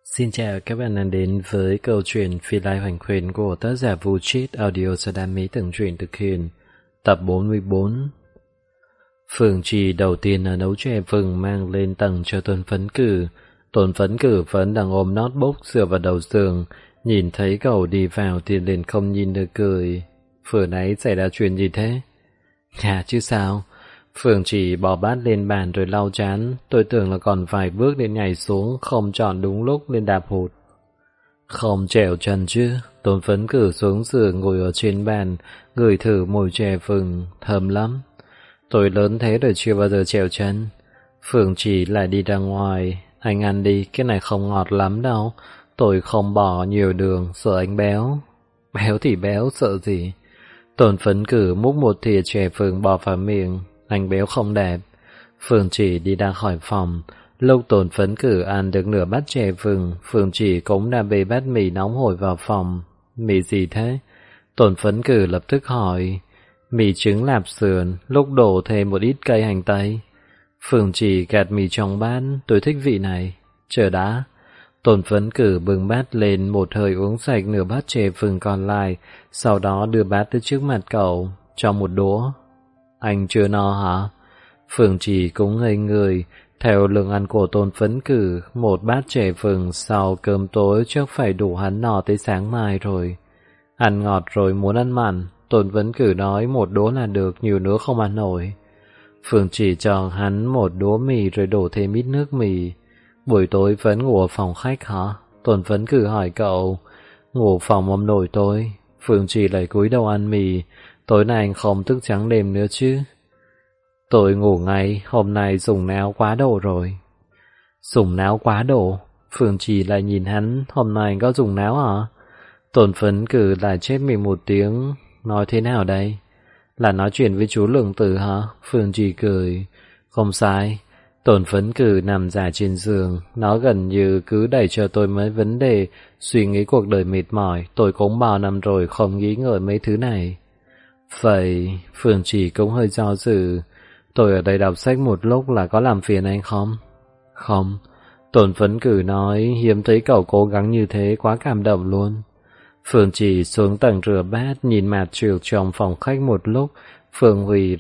Xin chào các bạn đang đến với câu chuyện Phi Lai Hoành Khuyến của tác giả Vũ Trít audio do đam mê tưởng truyện thực hiện. Tập 44. Phường trì đầu tiên là nấu chè vừng mang lên tầng cho Tôn Phấn Cử. Tôn Phấn Cử vẫn đang ôm notebook dựa vào đầu giường, nhìn thấy cậu đi vào thì liền không nhìn được cười. Vừa nãy xảy ra chuyện gì thế? Chứ sao? Phường chỉ bỏ bát lên bàn rồi lau chán. Tôi tưởng là còn vài bước để nhảy xuống, không chọn đúng lúc nên đạp hụt. Không trèo chân chứ. Tôn Phấn Cử xuống giường ngồi ở trên bàn, ngửi thử mùi chè vừng, thơm lắm. Tôi lớn thế rồi chưa bao giờ trèo chân. Phường chỉ lại đi ra ngoài. Anh ăn đi, cái này không ngọt lắm đâu. Tôi không bỏ nhiều đường, sợ anh béo. Béo thì béo, sợ gì? Tôn Phấn Cử múc một thìa chè vừng bỏ vào miệng. Anh béo không đẹp. Phương Chỉ đi ra khỏi phòng. Lúc Tôn Phấn Cử ăn được nửa bát chè vừng, Phương Chỉ cũng đã bê bát mì nóng hổi vào phòng. Mì gì thế? Tôn Phấn Cử lập tức hỏi. Mì trứng lạp sườn, lúc đổ thêm một ít cây hành tây. Phương Chỉ gạt mì trong bát. Tôi thích vị này. Chờ đã. Tôn Phấn Cử bưng bát lên một hơi uống sạch nửa bát chè vừng còn lại, sau đó đưa bát tới trước mặt cậu, cho một đũa. Anh chưa no hả? Phương Chỉ cũng ngây người. Theo lượng ăn của Tôn Phấn Cử, một bát chè vừng sau cơm tối chắc phải đủ hắn no tới sáng mai rồi. Ăn ngọt rồi muốn ăn mặn. Tôn Phấn Cử nói một đũa là được, nhiều nữa không ăn nổi. Phương Chỉ cho hắn một đũa mì rồi đổ thêm ít nước mì. Buổi tối vẫn ngủ ở phòng khách hả? Tôn Phấn Cử hỏi cậu. Ngủ phòng ông nội tôi. Phương Chỉ lại cúi đầu ăn mì. Tối nay anh không thức trắng đêm nữa chứ? Tôi ngủ ngay, hôm nay dùng não quá độ rồi. Dùng não quá độ? Phương Chỉ lại nhìn hắn, hôm nay anh có dùng não hả? Tôn Phấn Cử lại chép miệng một tiếng. Nói thế nào đây? Là nói chuyện với chú Lượng Tử hả? Phương Chỉ cười. Không sai. Tôn Phấn Cử nằm dài trên giường, nó gần như cứ đẩy cho tôi mấy vấn đề, suy nghĩ cuộc đời mệt mỏi, tôi cũng bao năm rồi không nghĩ ngợi mấy thứ này. Vậy, Phương Chỉ cũng hơi do dự. Tôi ở đây đọc sách một lúc là có làm phiền anh không? Không. Tôn Phấn Cử nói, hiếm thấy cậu cố gắng như thế, quá cảm động luôn. Phương Chỉ xuống tầng rửa bát, nhìn mặt trượt trong phòng khách một lúc. Phương Hủy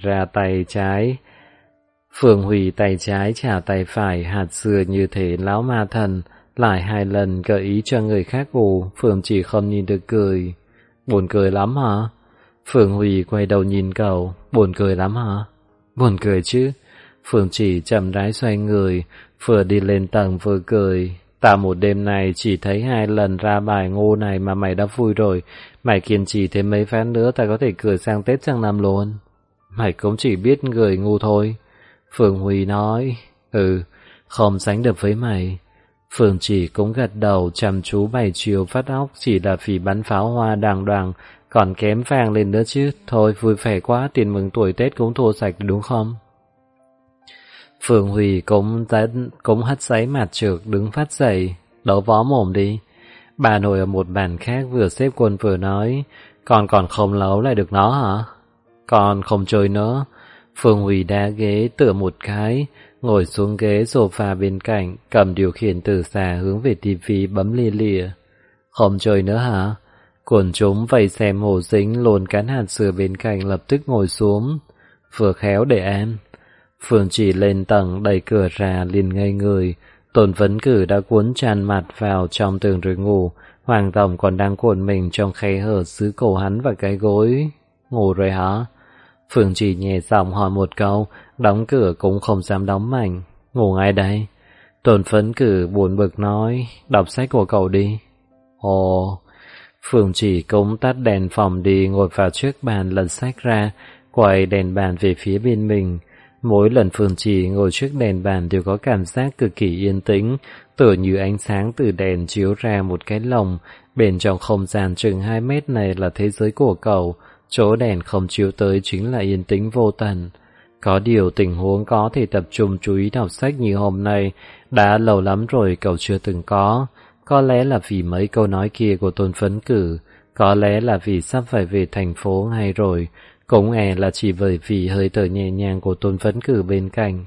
tay trái trả tay phải, hạt dừa như thể lão ma thần, lại hai lần gợi ý cho người khác ngủ. Phương Chỉ không nhìn được cười. Buồn cười lắm hả? Phương Hủy quay đầu nhìn cậu. Buồn cười lắm hả? Buồn cười chứ. Phương Chỉ chậm rãi xoay người, vừa đi lên tầng vừa cười. Ta một đêm này chỉ thấy 2 lần ra bài ngu này mà mày đã vui rồi. Mày kiên trì thêm mấy ván nữa ta có thể cười sang Tết sang năm luôn. Mày cũng chỉ biết người ngu thôi. Phương Huy nói. Không sánh được với mày. Phương Chỉ cũng gật đầu, chăm chú bày chiều phát óc, chỉ là vì bắn pháo hoa đàng đoàng còn kém vang lên nữa chứ. Thôi vui vẻ quá, tiền mừng tuổi Tết cũng thua sạch đúng không? Phương Huy cũng hất giấy mặt trượt đứng phát dậy. Đấu võ mồm đi. Bà nội ở một bàn khác vừa xếp quân vừa nói. Con còn không lấu lại được nó hả? Con không chơi nữa. Phương Huy đá ghế tựa một cái, ngồi xuống ghế sofa bên cạnh, cầm điều khiển từ xa hướng về tivi bấm lia lịa. Không chơi nữa hả? Quần chúng vây xem Hồ Dính lồn cán hạt dừa bên cạnh lập tức ngồi xuống. Vừa khéo để em. Phương Chỉ lên tầng đẩy cửa ra liền ngây người. Tôn Phấn Cử đã cuốn tràn mặt vào trong tường rồi ngủ. Hoàng Tổng còn đang cuộn mình trong khe hở giữ cổ hắn và cái gối. Ngủ rồi hả? Phương Chỉ nhẹ giọng hỏi một câu, đóng cửa cũng không dám đóng mạnh. Ngủ ngay đây. Tôn Phấn Cử buồn bực nói, đọc sách của cậu đi. Ồ. Phương Chỉ cũng tắt đèn phòng đi, ngồi vào trước bàn lật sách ra, quay đèn bàn về phía bên mình. Mỗi lần Phương Chỉ ngồi trước đèn bàn đều có cảm giác cực kỳ yên tĩnh, tựa như ánh sáng từ đèn chiếu ra một cái lồng. Bên trong không gian chừng 2 mét này là thế giới của cậu, chỗ đèn không chiếu tới chính là yên tĩnh vô tận. Có điều tình huống có thể tập trung chú ý đọc sách như hôm nay đã lâu lắm rồi cậu chưa từng có. Có lẽ là vì mấy câu nói kia của Tôn Phấn Cử, có lẽ là vì sắp phải về thành phố ngay rồi, cũng là chỉ bởi vì hơi thở nhẹ nhàng của Tôn Phấn Cử bên cạnh.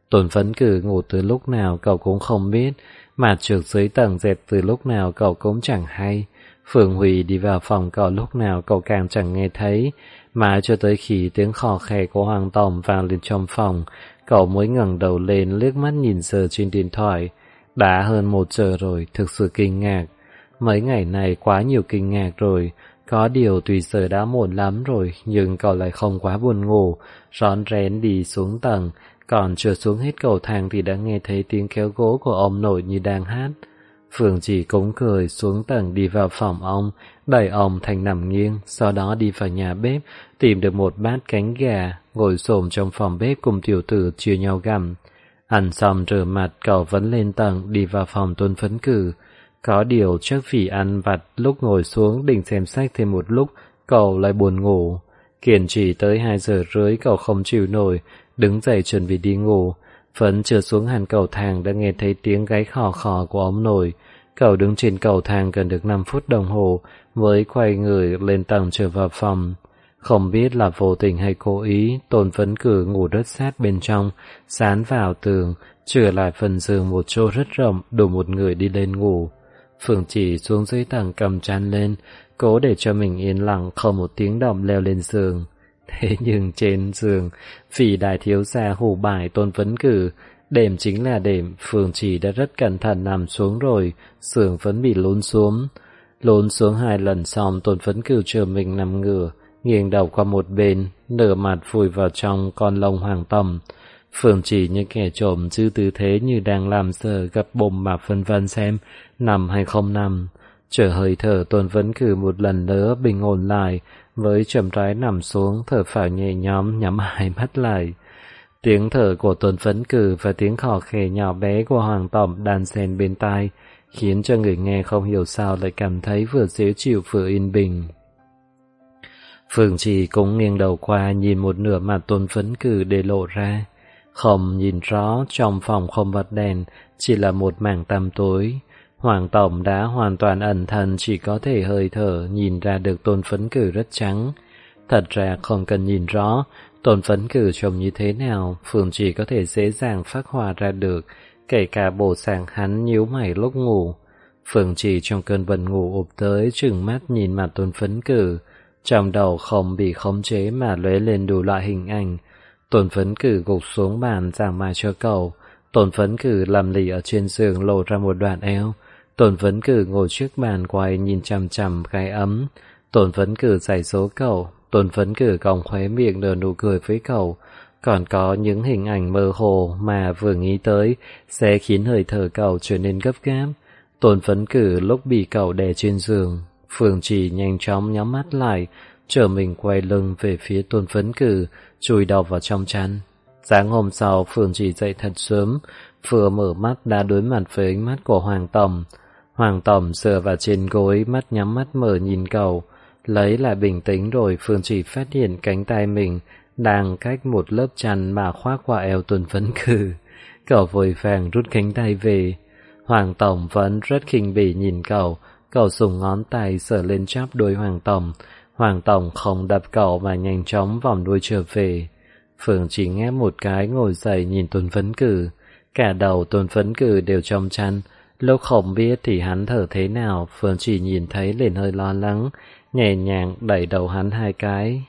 Tôn Phấn Cử ngủ từ lúc nào cậu cũng không biết, mà trượt dưới tầng dệt từ lúc nào cậu cũng chẳng hay. Phương Huy đi vào phòng cậu lúc nào cậu càng chẳng nghe thấy, mãi cho tới khi tiếng khò khè của Hoàng Tổng vang lên trong phòng, cậu mới ngẩng đầu lên liếc mắt nhìn giờ trên điện thoại. Đã hơn 1 giờ rồi, thực sự kinh ngạc. Mấy ngày này quá nhiều kinh ngạc rồi. Có điều tuy giờ đã muộn lắm rồi, nhưng cậu lại không quá buồn ngủ, rón rén đi xuống tầng. Còn chưa xuống hết cầu thang thì đã nghe thấy tiếng kéo gỗ của ông nội như đang hát. Phương chỉ cũng cười xuống tầng đi vào phòng ông, đẩy ông thành nằm nghiêng, sau đó đi vào nhà bếp, tìm được một bát cánh gà, ngồi xổm trong phòng bếp cùng tiểu tử chia nhau gặm. Ăn xong rửa mặt, cậu vẫn lên tầng đi vào phòng Tôn Phấn Cử. Có điều chắc vì ăn vặt lúc ngồi xuống định xem sách thêm một lúc, cậu lại buồn ngủ. Kiên trì tới 2 giờ rưỡi cậu không chịu nổi, đứng dậy chuẩn bị đi ngủ. Vẫn chưa xuống hẳn cầu thang đã nghe thấy tiếng gáy khò khò của ông nội. Cậu đứng trên cầu thang gần được 5 phút đồng hồ mới quay người lên tầng trở vào phòng. Không biết là vô tình hay cố ý, Tôn Phấn Cử ngủ rất sát bên trong, dán vào tường, chừa lại phần giường một chỗ rất rộng đủ một người đi lên ngủ. Phương Chỉ xuống dưới tầng cầm chăn lên, cố để cho mình yên lặng không một tiếng động leo lên giường. Thế nhưng trên giường, vì đại thiếu gia hủ bài Tôn Phấn Cử, đệm chính là đệm, Phương Chỉ đã rất cẩn thận nằm xuống rồi, giường vẫn bị lún xuống. Lún xuống 2 lần xong, Tôn Phấn Cử chờ mình nằm ngửa, nghiêng đầu qua một bên, nửa mặt vùi vào trong con lông Hoàng Tổng. Phương Chỉ như kẻ trộm giữ tư thế như đang làm giờ gặp bồm mà phân vân xem nằm hay không nằm. Chờ hơi thở Tôn Phấn Cử một lần nữa bình ổn lại, với chậm rãi nằm xuống thở phào nhẹ nhõm nhắm 2 mắt lại. Tiếng thở của Tôn Phấn Cử và tiếng khò khè nhỏ bé của Hoàng Tổng đan xen bên tai, khiến cho người nghe không hiểu sao lại cảm thấy vừa dễ chịu vừa yên bình. Phương Chỉ cũng nghiêng đầu qua nhìn một nửa mặt Tôn Phấn Cử để lộ ra. Không nhìn rõ, trong phòng không bật đèn, chỉ là một mảng tăm tối. Hoàng Tổng đã hoàn toàn ẩn thân, chỉ có thể hơi thở nhìn ra được Tôn Phấn Cử rất trắng. Thật ra không cần nhìn rõ, Tôn Phấn Cử trông như thế nào, Phương Chỉ có thể dễ dàng phác họa ra được, kể cả bộ dạng hắn nhíu mày lúc ngủ. Phương Chỉ trong cơn buồn ngủ ụp tới, trừng mắt nhìn mặt Tôn Phấn Cử, trong đầu không bị khống chế mà lóe lên đủ loại hình ảnh. Tôn Phấn Cử gục xuống bàn giảng bài cho cậu. Tôn Phấn Cử lầm lì ở trên giường lộ ra một đoạn eo. Tôn Phấn Cử ngồi trước bàn quay nhìn chằm chằm cái ấm. Tôn Phấn Cử giải số cậu. Tôn Phấn Cử cong khóe miệng nở nụ cười với cậu. Còn có những hình ảnh mơ hồ mà vừa nghĩ tới sẽ khiến hơi thở cậu trở nên gấp gáp. Tôn Phấn Cử lúc bị cậu đè trên giường, Phương Chỉ nhanh chóng nhắm mắt lại, trở mình quay lưng về phía Tôn Phấn Cử, chui đầu vào trong chăn. Sáng hôm sau, Phương Chỉ dậy thật sớm, vừa mở mắt đã đối mặt với ánh mắt của Hoàng Tổng. Hoàng Tổng dựa vào trên gối, mắt nhắm mắt mở nhìn cậu. Lấy lại bình tĩnh rồi, Phương Chỉ phát hiện cánh tay mình đang cách một lớp chăn mà khoác qua eo Tôn Phấn Cử. Cậu vội vàng rút cánh tay về. Hoàng Tổng vẫn rất khinh bỉ nhìn cậu. Cậu dùng ngón tay sờ lên chóp đuôi Hoàng Tổng. Hoàng Tổng không đập cậu mà nhanh chóng vòng đuôi trở về. Phương Chỉ ngáp một cái ngồi dậy nhìn Tôn Phấn Cử. Cả đầu Tôn Phấn Cử đều trong chăn. Lúc không biết thì hắn thở thế nào, Phương Chỉ nhìn thấy liền hơi lo lắng, nhẹ nhàng đẩy đầu hắn 2 cái.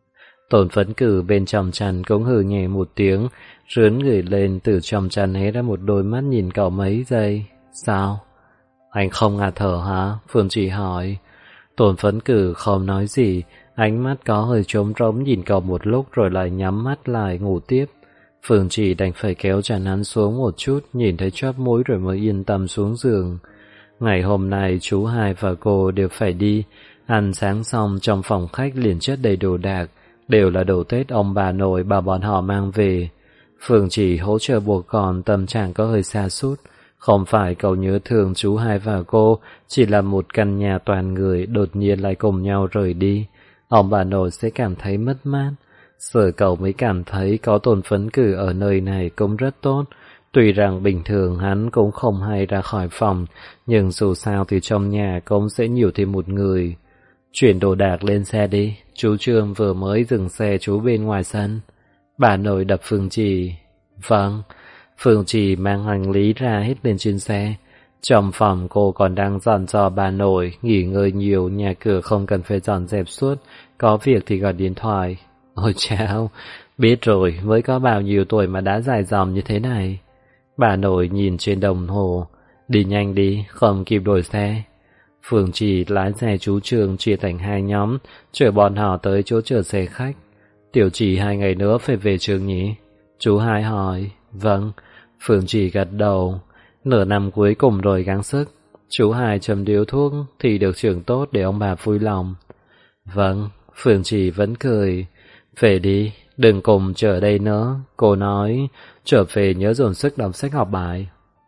Tôn Phấn Cử bên trong chăn cũng hừ nhẹ một tiếng, rướn người lên từ trong chăn hé ra một đôi mắt nhìn cậu mấy giây. Sao? Anh không ngạt thở hả? Phương Chỉ hỏi. Tôn Phấn Cử không nói gì, ánh mắt có hơi trống rỗng nhìn cậu một lúc rồi lại nhắm mắt lại ngủ tiếp. Phương Chỉ đành phải kéo chăn hắn xuống một chút, nhìn thấy chóp mũi rồi mới yên tâm xuống giường. Ngày hôm nay chú hai và cô đều phải đi, ăn sáng xong trong phòng khách liền chất đầy đồ đạc, đều là đồ Tết ông bà nội bảo bọn họ mang về. Phương Chỉ hỗ trợ buộc con, tâm trạng có hơi sa sút. Không phải cậu nhớ thương chú hai và cô, chỉ là một căn nhà toàn người đột nhiên lại cùng nhau rời đi. Ông bà nội sẽ cảm thấy mất mát. Giờ cậu mới cảm thấy có Tôn Phấn Cử ở nơi này cũng rất tốt. Tuy rằng bình thường hắn cũng không hay ra khỏi phòng, nhưng dù sao thì trong nhà cũng sẽ nhiều thêm một người. Chuyển đồ đạc lên xe đi, chú Trương vừa mới dừng xe chú bên ngoài sân. Bà nội đập Phương Chỉ. Vâng. Phương Trì mang hành lý ra hết lên trên xe. Trong phòng cô còn đang dọn dò bà nội, nghỉ ngơi nhiều, nhà cửa không cần phải dọn dẹp suốt, có việc thì gọi điện thoại. Ôi chao, biết rồi, mới có bao nhiêu tuổi mà đã dài dòng như thế này. Bà nội nhìn trên đồng hồ, đi nhanh đi, không kịp đổi xe. Phương Trì lái xe chú Trường chia thành hai nhóm, chở bọn họ tới chỗ chờ xe khách. Tiểu Trì 2 ngày nữa phải về trường nhỉ? Chú Hai hỏi. Vâng. Phương Trì gật đầu. Nửa năm cuối cùng rồi gắng sức. Chú Hai châm điếu thuốc thì được trường tốt để ông bà vui lòng. Vâng. Phương Trì vẫn cười. Về đi, đừng cùng chờ đây nữa. Cô nói, trở về nhớ dồn sức đọc sách học bài.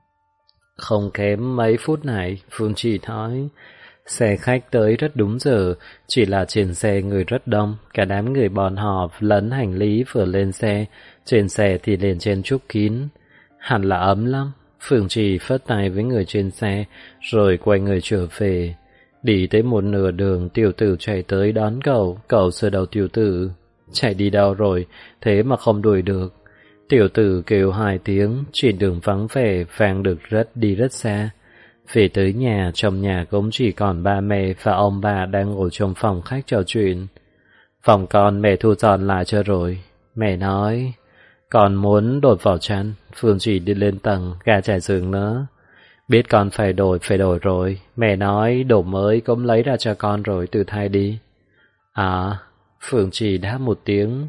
Không kém mấy phút này, Phương Trì nói. Xe khách tới rất đúng giờ, chỉ là trên xe người rất đông, cả đám người bọn họ lẫn hành lý vừa lên xe, trên xe thì liền chen chúc kín. Hẳn là ấm lắm, Phương Trì phất tay với người trên xe, rồi quay người trở về. Đi tới một nửa đường, tiểu tử chạy tới đón cậu sờ đầu tiểu tử. Chạy đi đâu rồi, thế mà không đuổi được. Tiểu tử kêu 2 tiếng, trên đường vắng vẻ, vang được đi rất xa. Về tới nhà, trong nhà cũng chỉ còn ba mẹ và ông bà đang ngồi trong phòng khách trò chuyện. Phòng con mẹ thu dọn lại cho rồi. Mẹ nói, con muốn đột vào chăn. Phương Trì đi lên tầng, gà trải giường nữa. Biết con phải đổi rồi. Mẹ nói đồ mới cũng lấy ra cho con rồi, tự thay đi. À, Phương Trì đáp một tiếng.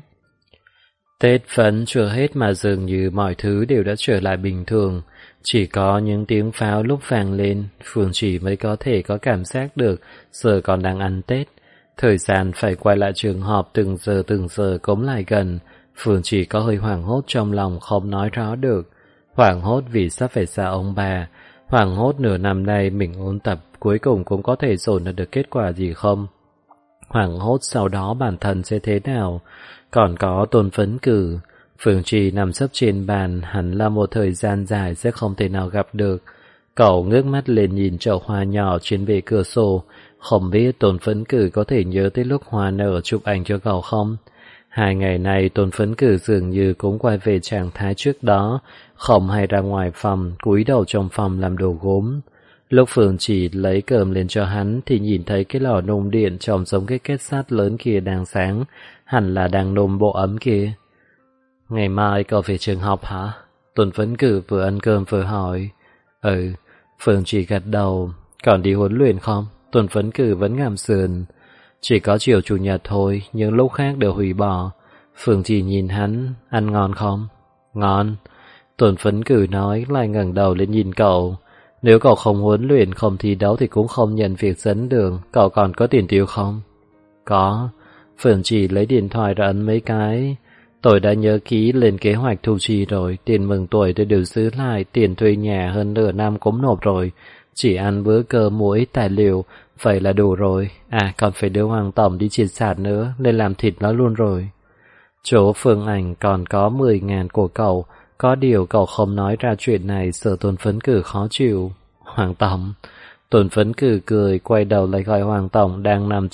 Tết vẫn chưa hết mà dường như mọi thứ đều đã trở lại bình thường. Chỉ có những tiếng pháo lúc vang lên, Phương Trì mới có thể có cảm giác được giờ còn đang ăn Tết. Thời gian phải quay lại trường học từng giờ cũng lại gần. Phương Trì có hơi hoảng hốt trong lòng không nói rõ được. Hoảng hốt vì sắp phải xa ông bà. Hoảng hốt nửa năm nay mình ôn tập cuối cùng cũng có thể dồn được kết quả gì không. Hoảng hốt sau đó bản thân sẽ thế nào. Còn có Tôn Phấn Cử. Phương Trì nằm sấp trên bàn, hẳn là một thời gian dài sẽ không thể nào gặp được. Cậu ngước mắt lên nhìn chậu hoa nhỏ trên bề cửa sổ, không biết Tôn Phấn Cử có thể nhớ tới lúc hoa nở chụp ảnh cho cậu không. 2 ngày này Tôn Phấn Cử dường như cũng quay về trạng thái trước đó, không hay ra ngoài phòng, cúi đầu trong phòng làm đồ gốm. Lúc Phương Trì lấy cơm lên cho hắn thì nhìn thấy cái lò nung điện trông giống cái kết sắt lớn kia đang sáng, hẳn là đang nung bộ ấm kia. Ngày mai cậu về trường học hả? Tôn Phấn Cử vừa ăn cơm vừa hỏi. Ừ, Phương Trì gật đầu. Còn đi huấn luyện không? Tôn Phấn Cử vẫn ngảm sườn. Chỉ có chiều chủ nhật thôi, nhưng lúc khác đều hủy bỏ. Phương Trì nhìn hắn, ăn ngon không? Ngon. Tôn Phấn Cử nói, lại ngẩng đầu lên nhìn cậu. Nếu cậu không huấn luyện, không thi đấu thì cũng không nhận việc dẫn đường. Cậu còn có tiền tiêu không? Có. Phương Trì lấy điện thoại ra ấn mấy cái. Tôi đã nhớ kỹ lên kế hoạch thu chi rồi, tiền mừng tuổi tôi đều giữ lại, tiền thuê nhà hơn nửa năm cũng nộp rồi. Chỉ ăn bữa cơm muối, tài liệu, vậy là đủ rồi. À, còn phải đưa Hoàng Tổng đi triệt sản nữa, nên làm thịt nó luôn rồi. Chỗ Phương Ảnh còn có 10.000 của cậu, có điều cậu không nói ra chuyện này, sợ Tôn Phấn Cử khó chịu. Hoàng Tổng. Tôn Phấn Cử cười, quay đầu lại gọi Hoàng Tổng đang nằm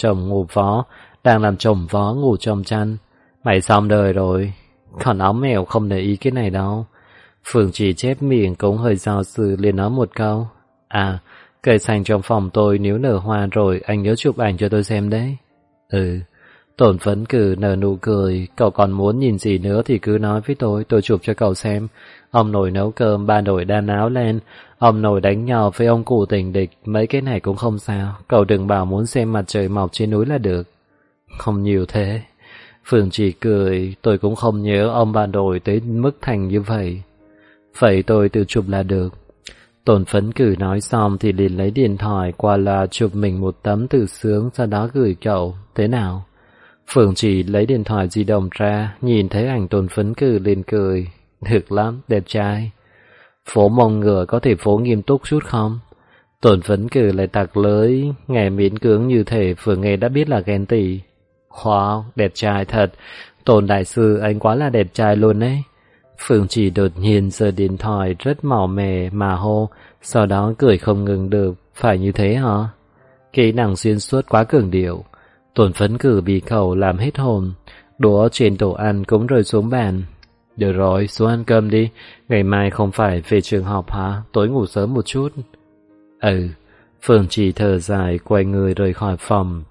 chồng vó ngủ trong chăn. Mày xong đời rồi. Còn áo mèo không để ý cái này đâu. Phương Trì chép miệng cũng hơi do dự liền nói một câu. À, cây xanh trong phòng tôi nếu nở hoa rồi anh nhớ chụp ảnh cho tôi xem đấy. Ừ. Tôn Phấn Cử nở nụ cười. Cậu còn muốn nhìn gì nữa thì cứ nói với tôi chụp cho cậu xem. Ông nội nấu cơm, bà nội đan áo len, ông nội đánh nhau với ông cụ tình địch, mấy cái này cũng không sao. Cậu đừng bảo muốn xem mặt trời mọc trên núi là được. Không nhiều thế. Phương Trì cười, tôi cũng không nhớ ông bà nội tới mức thành như vậy. Vậy tôi tự chụp là được. Tôn Phấn Cử nói xong thì liền lấy điện thoại qua loa chụp mình một tấm tự sướng, sau đó gửi cậu. Thế nào? Phương Trì lấy điện thoại di động ra, nhìn thấy ảnh Tôn Phấn Cử liền cười. Được lắm, đẹp trai. Phố mông ngựa có thể phố nghiêm túc chút không? Tôn Phấn Cử lại tặc lưới, nghe miễn cưỡng như thể vừa nghe đã biết là ghen tị. Wow, đẹp trai thật. Tôn đại sư anh quá là đẹp trai luôn đấy. Phương Trì đột nhiên giơ điện thoại rất màu mè mà hô, sau đó cười không ngừng được. Phải như thế hả? Kỹ năng xuyên suốt quá cường điệu. Tôn Phấn Cử bị cậu làm hết hồn. Đũa trên đồ ăn cũng rơi xuống bàn. Được rồi, xuống ăn cơm đi. Ngày mai không phải về trường học hả? Tối ngủ sớm một chút. Ừ. Phương Trì thở dài quay người rời khỏi phòng.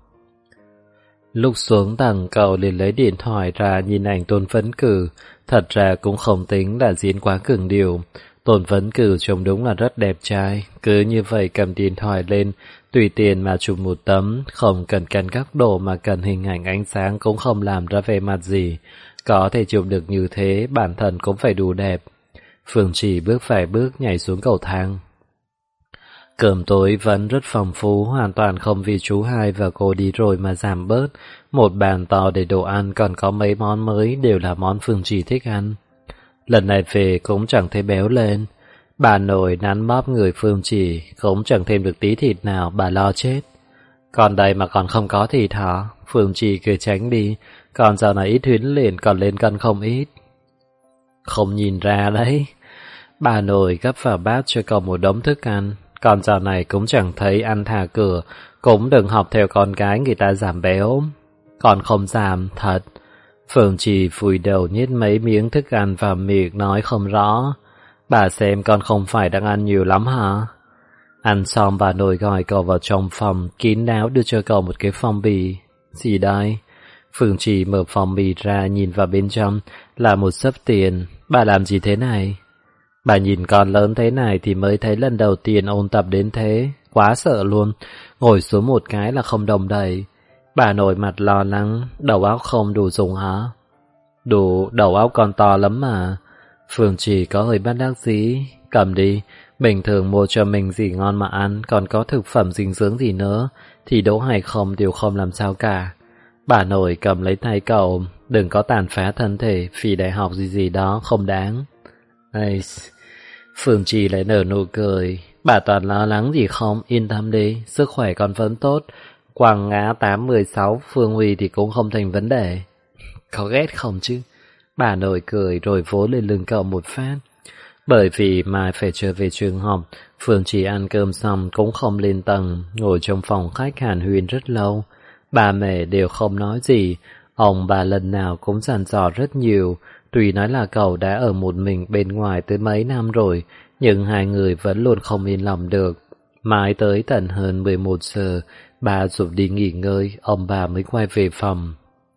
Lúc xuống tầng cậu liền lấy điện thoại ra nhìn ảnh Tôn Phấn Cử. Thật ra cũng không tính là diễn quá cường điệu. Tôn Phấn Cử trông đúng là rất đẹp trai. Cứ như vậy cầm điện thoại lên, tùy tiện mà chụp một tấm, không cần căn góc độ mà cần hình ảnh ánh sáng cũng không làm ra vẻ mặt gì. Có thể chụp được như thế, bản thân cũng phải đủ đẹp. Phương Trì bước vài bước nhảy xuống cầu thang. Cơm tối vẫn rất phong phú, hoàn toàn không vì chú hai và cô đi rồi mà giảm bớt. Một bàn to để đồ ăn, còn có mấy món mới đều là món Phương Trì thích ăn. Lần này về cũng chẳng thấy béo lên. Bà nội nắn bóp người Phương Trì, cũng chẳng thêm được tí thịt nào, bà lo chết. Còn đây mà còn không có thịt hả? Phương Trì cười tránh đi, còn dạo này ít huyến liền còn lên cân không ít. Không nhìn ra đấy. Bà nội gấp vào bát cho cậu một đống thức ăn. Còn dạo này cũng chẳng thấy ăn thả cửa, cũng đừng học theo con gái người ta giảm béo. Còn không giảm, thật. Phương Trì vùi đầu nhét mấy miếng thức ăn vào miệng nói không rõ. Bà xem con không phải đang ăn nhiều lắm hả? Ăn xong bà nội gọi cậu vào trong phòng, kín đáo đưa cho cậu một cái phong bì. Gì đây? Phương Trì mở phong bì ra nhìn vào bên trong là một xấp tiền. Bà làm gì thế này? Bà nhìn con lớn thế này thì mới thấy lần đầu tiên ôn tập đến thế, quá sợ luôn, ngồi xuống một cái là không đồng đậy. Bà nội mặt lo lắng, đầu óc không đủ dùng hả? Đủ, đầu óc còn to lắm mà. Phương Trì có hơi bất đắc dĩ, cầm đi, bình thường mua cho mình gì ngon mà ăn, còn có thực phẩm dinh dưỡng gì nữa, thì đỗ hay không đều không làm sao cả. Bà nội cầm lấy tay cậu, đừng có tàn phá thân thể, vì đại học gì gì đó không đáng. Ây, Phương Trì lại nở nụ cười. Bà toàn lo lắng gì không, yên tâm đi, sức khỏe con vẫn tốt. Quảng ngã 8-16 Phương Huy thì cũng không thành vấn đề. Có ghét không chứ? Bà nội cười rồi vỗ lên lưng cậu một phát. Bởi vì mai phải trở về trường học, Phương Trì ăn cơm xong cũng không lên tầng, ngồi trong phòng khách hàn huyên rất lâu. Bà mẹ đều không nói gì, ông bà lần nào cũng dặn dò rất nhiều. Tuy nói là cậu đã ở một mình bên ngoài tới mấy năm rồi, nhưng hai người vẫn luôn không yên lòng được. Mãi tới tận hơn 11 giờ, bà rủ đi nghỉ ngơi, ông bà mới quay về phòng.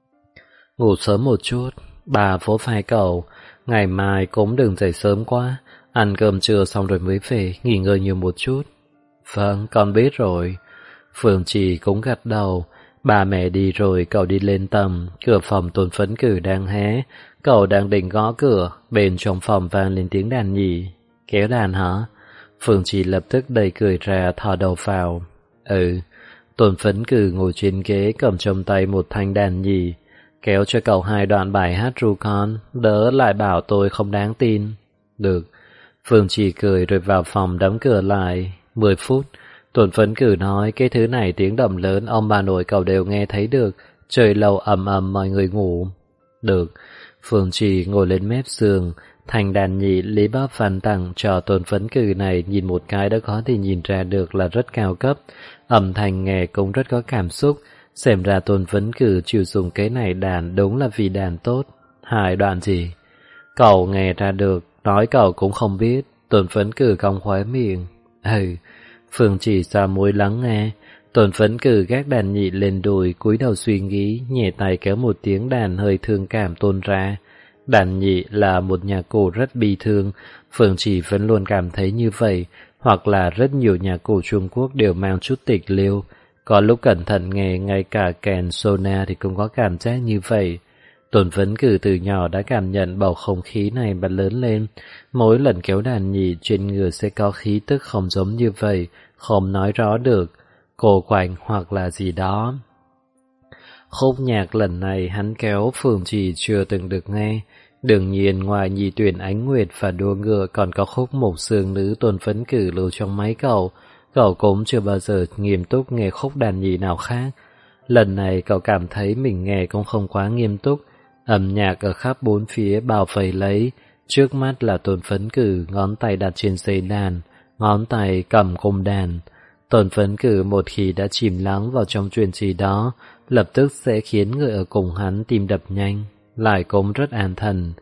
Ngủ sớm một chút, bà vỗ vai cậu, ngày mai cũng đừng dậy sớm quá, ăn cơm trưa xong rồi mới về, nghỉ ngơi nhiều một chút. Vâng, con biết rồi. Phương Trì cũng gật đầu. Bà mẹ đi rồi cậu đi lên tầng, cửa phòng Tôn Phấn Cử đang hé. Cậu đang định gõ cửa, bên trong phòng vang lên tiếng đàn nhị. Kéo đàn hả? Phương Trì lập tức đẩy cười ra thò đầu vào. Ừ. Tôn Phấn Cử ngồi trên ghế cầm trong tay một thanh đàn nhị. Kéo cho cậu 2 đoạn bài hát ru con, đỡ lại bảo tôi không đáng tin. Được. Phương Trì cười rồi vào phòng đóng cửa lại. 10 phút. Tôn Phấn Cử nói cái thứ này tiếng động lớn ông bà nội cậu đều nghe thấy được. Trời lâu ầm ầm mọi người ngủ. Được. Phương Trì ngồi lên mép giường, thành đàn nhị lý bóp phàn tặng cho Tôn Phấn Cử này nhìn một cái đã có thể nhìn ra được là rất cao cấp. Âm thanh nghe cũng rất có cảm xúc. Xem ra Tôn Phấn Cử chịu dùng cái này đàn đúng là vì đàn tốt. 2 đoạn gì? Cậu nghe ra được, nói cậu cũng không biết. Tôn Phấn Cử cong khóe miệng. Ừ. Phương Trì xoa mũi lắng nghe. Tôn Phấn Cử gác đàn nhị lên đùi, cúi đầu suy nghĩ, nhẹ tay kéo một tiếng đàn hơi thương cảm tôn ra. Đàn nhị là một nhạc cụ rất bi thương, Phương Trì vẫn luôn cảm thấy như vậy, hoặc là rất nhiều nhạc cụ Trung Quốc đều mang chút tịch liêu. Có lúc cẩn thận nghe, ngay cả kèn sona thì cũng có cảm giác như vậy. Tôn Phấn Cử từ nhỏ đã cảm nhận bầu không khí này mà lớn lên. Mỗi lần kéo đàn nhị trên người sẽ có khí tức không giống như vậy, không nói rõ được, cô quạnh hoặc là gì đó. Khúc nhạc lần này hắn kéo Phương Trì chưa từng được nghe. Đương nhiên ngoài Nhị Tuyển Ánh Nguyệt và Đua Ngựa còn có khúc Mộc Xương Nữ Tôn Phấn Cử lưu trong máy cậu. Cậu cũng chưa bao giờ nghiêm túc nghe khúc đàn nhị nào khác. Lần này cậu cảm thấy mình nghe cũng không quá nghiêm túc. Âm nhạc ở khắp bốn phía bao vây lấy. Trước mắt là Tôn Phấn Cử, ngón tay đặt trên dây đàn, ngón tay cầm cung đàn. Tôn Phấn Cử một khi đã chìm lắng vào trong chuyện gì đó, lập tức sẽ khiến người ở cùng hắn tim đập nhanh, lại cũng rất an thần.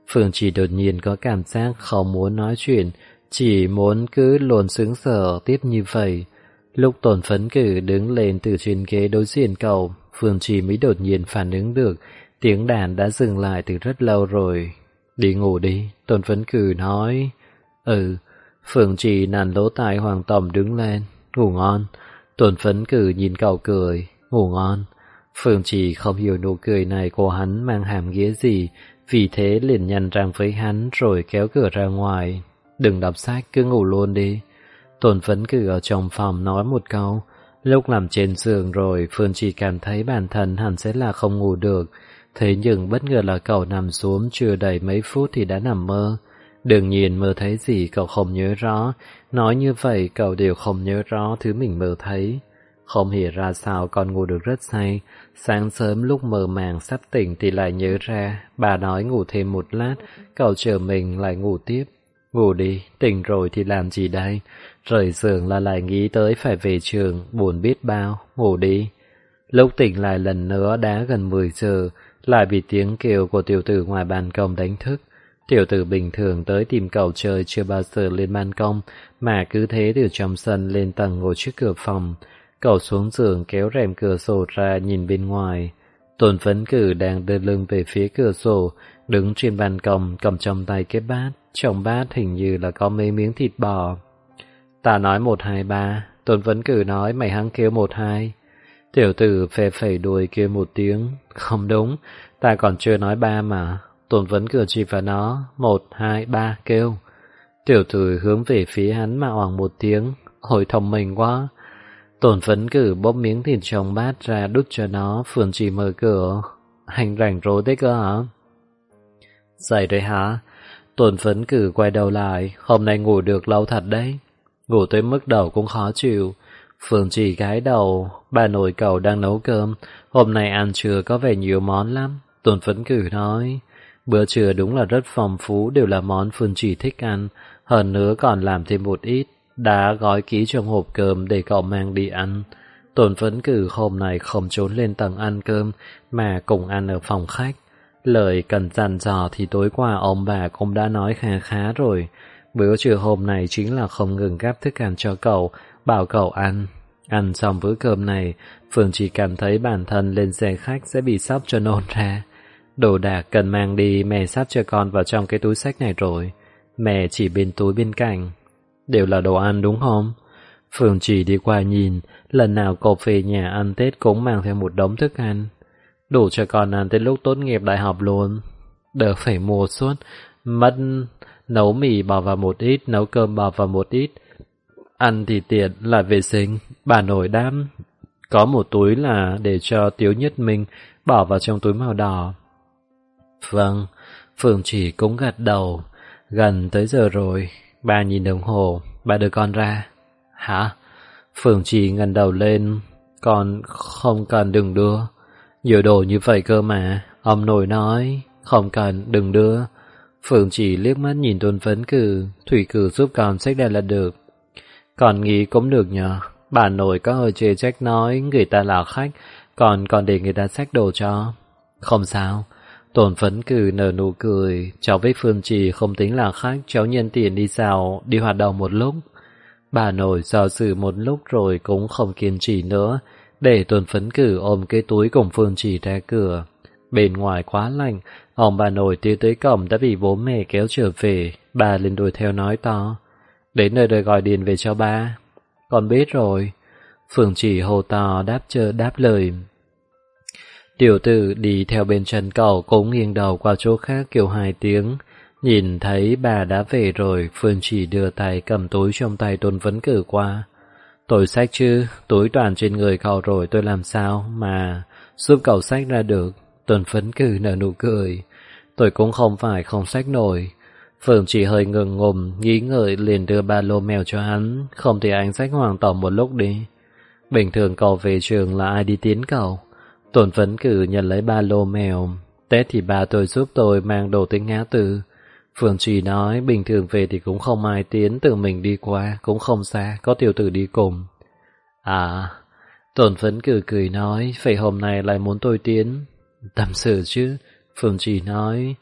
Phương Trì đột nhiên có cảm giác không muốn nói chuyện, chỉ muốn cứ luôn sững sờ tiếp như vậy. Lúc Tôn Phấn Cử đứng lên từ trên ghế đối diện cậu, Phương Trì mới đột nhiên phản ứng được, tiếng đàn đã dừng lại từ rất lâu rồi. Đi ngủ đi, Tôn Phấn Cử nói. Phương Trì nặn lỗ tai Hoàng Tòng đứng lên. Ngủ ngon. Tôn Phấn Cử nhìn cậu cười. Ngủ ngon. Phương Trì không hiểu nụ cười này của hắn mang hàm nghĩa gì, vì thế liền nhăn răng với hắn rồi kéo cửa ra ngoài. Đừng đọc sách, cứ ngủ luôn đi. Tôn Phấn Cử ở trong phòng nói một câu. Lúc nằm trên giường rồi, Phương Trì cảm thấy bản thân hẳn sẽ là không ngủ được. Thế nhưng bất ngờ là cậu nằm xuống chưa đầy mấy phút thì đã nằm mơ. Đương nhiên mơ thấy gì cậu không nhớ rõ. Nói như vậy cậu đều không nhớ rõ thứ mình mơ thấy. Không hiểu ra sao còn ngủ được rất say. Sáng sớm lúc mơ màng sắp tỉnh thì lại nhớ ra. Bà nói ngủ thêm một lát, cậu chờ mình lại ngủ tiếp. Ngủ đi, tỉnh rồi thì làm gì đây? Rời giường là lại nghĩ tới phải về trường, buồn biết bao. Ngủ đi. Lúc tỉnh lại lần nữa đã gần 10 giờ, lại bị tiếng kêu của tiểu tử ngoài ban công đánh thức. Tiểu tử bình thường tới tìm cậu chơi chưa bao giờ lên ban công, mà cứ thế từ trong sân lên tầng ngồi trước cửa phòng. Cậu xuống giường kéo rèm cửa sổ ra nhìn bên ngoài. Tôn Phấn Cử đang đưa lưng về phía cửa sổ, đứng trên ban công cầm trong tay cái bát. Trong bát hình như là có mấy miếng thịt bò. Ta nói 1, 2, 3. Tôn Phấn Cử nói mày hăng kêu 1, 2. Tiểu tử phè phẩy đuôi kêu một tiếng. Không đúng, ta còn chưa nói 3 mà. Tôn Phấn Cử chỉ vào nó. 1, 2, 3 kêu. Tiểu tử hướng về phía hắn mà oằng một tiếng. Hồi thông minh quá. Tôn Phấn Cử bóp miếng thịt trong bát ra đút cho nó. Phương Trì mở cửa. Hành rảnh rỗi đấy cơ hả? Dậy rồi hả? Tôn Phấn Cử quay đầu lại. Hôm nay ngủ được lâu thật đấy. Ngủ tới mức đầu cũng khó chịu. Phương Trì gái đầu. Bà nội cậu đang nấu cơm. Hôm nay ăn trưa có vẻ nhiều món lắm. Tôn Phấn Cử nói. Bữa trưa đúng là rất phong phú, đều là món Phương Trì thích ăn. Hơn nữa còn làm thêm một ít, đã gói kỹ trong hộp cơm để cậu mang đi ăn. Tôn Phấn Cử hôm nay không trốn lên tầng ăn cơm, mà cùng ăn ở phòng khách. Lời cần dặn dò thì tối qua ông bà cũng đã nói khá khá rồi. Bữa trưa hôm nay chính là không ngừng gắp thức ăn cho cậu, bảo cậu ăn. Ăn xong bữa cơm này, Phương chỉ cảm thấy bản thân lên xe khách sẽ bị sắp cho nôn ra. Đồ đạc cần mang đi mẹ sắp cho con vào trong cái túi xách này rồi. Mẹ chỉ bên túi bên cạnh. Đều là đồ ăn đúng không? Phương chỉ đi qua nhìn, lần nào cậu về nhà ăn Tết cũng mang theo một đống thức ăn. Đủ cho con ăn tới lúc tốt nghiệp đại học luôn. Đỡ phải mua suốt, mất nấu mì bỏ vào một ít, nấu cơm bỏ vào một ít. Ăn thì tiện, lại vệ sinh. Bà nội đám. Có một túi là để cho Tiếu Nhất Minh bỏ vào trong túi màu đỏ. Vâng, Phương chỉ cũng gật đầu. Gần tới giờ rồi. Bà nhìn đồng hồ. Bà đưa con ra. Hả? Phương chỉ ngẩng đầu lên. Con không cần đừng đưa. Nhiều đồ như vậy cơ mà. Ông nội nói. Không cần đừng đưa. Phương chỉ liếc mắt nhìn Tôn Phấn Cử. Thủy Cử giúp con xách đây là được. Con nghĩ cũng được nhờ. Bà nội có hơi chê trách nói người ta là khách, còn để người ta xách đồ cho. Không sao. Tôn Phấn Cử nở nụ cười. Cháu với Phương Trì không tính là khách, cháu nhân tiền đi xào, đi hoạt động một lúc. Bà nội do dự một lúc rồi cũng không kiên trì nữa, để Tôn Phấn Cử ôm cái túi cùng Phương Trì ra cửa. Bên ngoài quá lạnh, ông bà nội tiến tới cổng đã bị bố mẹ kéo trở về. Bà lên đuổi theo nói to. Đến nơi đời gọi điện về cho ba. Con biết rồi. Phương Trì hô to đáp lời. Tiểu tử đi theo bên chân cậu cũng nghiêng đầu qua chỗ khác kêu 2 tiếng. Nhìn thấy bà đã về rồi, Phương Trì đưa tay cầm túi trong tay Tôn Phấn Cử qua. Tôi xách chứ, túi toàn trên người cậu rồi tôi làm sao mà giúp cậu xách ra được. Tôn Phấn Cử nở nụ cười. Tôi cũng không phải không xách nổi. Phương Trì hơi ngừng ngùng, nghĩ ngợi liền đưa ba lô mèo cho hắn. Không thì anh xách Hoàng Tổng một lúc đi. Bình thường cậu về trường là ai đi tiến cậu? Tôn Phấn Cử nhận lấy ba lô mèo. Tết thì ba tôi giúp tôi mang đồ tới ngã tư. Phương Trì nói bình thường về thì cũng không ai tiến, tự mình đi qua, cũng không xa, có tiểu tử đi cùng. À, Tôn Phấn Cử cười nói, vậy hôm nay lại muốn tôi tiến. Tâm sự chứ, Phương Trì nói.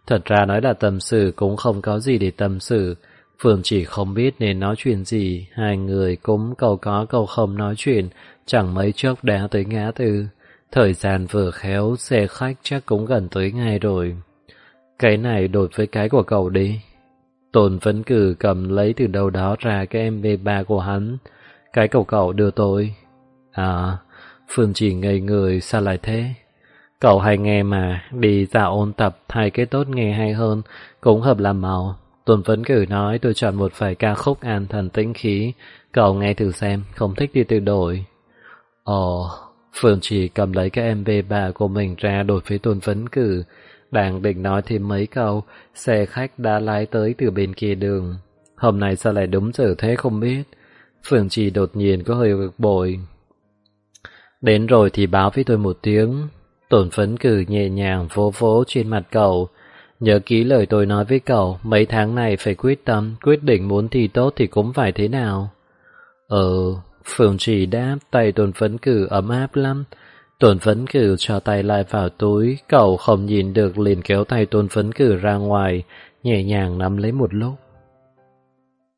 Thật ra nói là tâm sự cũng không có gì để tâm sự. Phương chỉ không biết nên nói chuyện gì. Hai người cũng câu có câu không nói chuyện, chẳng mấy chốc đã tới ngã tư. Thời gian vừa khéo, xe khách chắc cũng gần tới ngay rồi. Cái này đột với cái của cậu đi. Tôn Vấn Cử cầm lấy từ đâu đó ra cái MP3 của hắn. Cái cậu đưa tôi. À, Phương chỉ ngây người, sao lại thế? Cậu hay nghe mà, đi dạo ôn tập hay cái tốt nghe hay hơn, cũng hợp làm màu. Tôn Vấn Cử nói tôi chọn một vài ca khúc an thần tĩnh khí, cậu nghe thử xem, không thích đi tự đổi. Ồ, Phương chỉ cầm lấy cái MP3 của mình ra đổi với Tôn Vấn Cử. Đang định nói thêm mấy câu, xe khách đã lái tới từ bên kia đường. Hôm nay sao lại đúng giờ thế không biết. Phương chỉ đột nhiên có hơi bực bội. Đến rồi thì báo với tôi một tiếng. Tôn Vấn Cử nhẹ nhàng vỗ vỗ trên mặt cậu. Nhớ kỹ lời tôi nói với cậu, mấy tháng này phải quyết tâm, quyết định muốn thi tốt thì cũng phải thế nào. Phương chỉ đáp, tay Tôn Vấn Cử ấm áp lắm. Tôn Vấn Cử cho tay lại vào túi, cậu không nhìn được liền kéo tay Tôn Vấn Cử ra ngoài, nhẹ nhàng nắm lấy một lúc.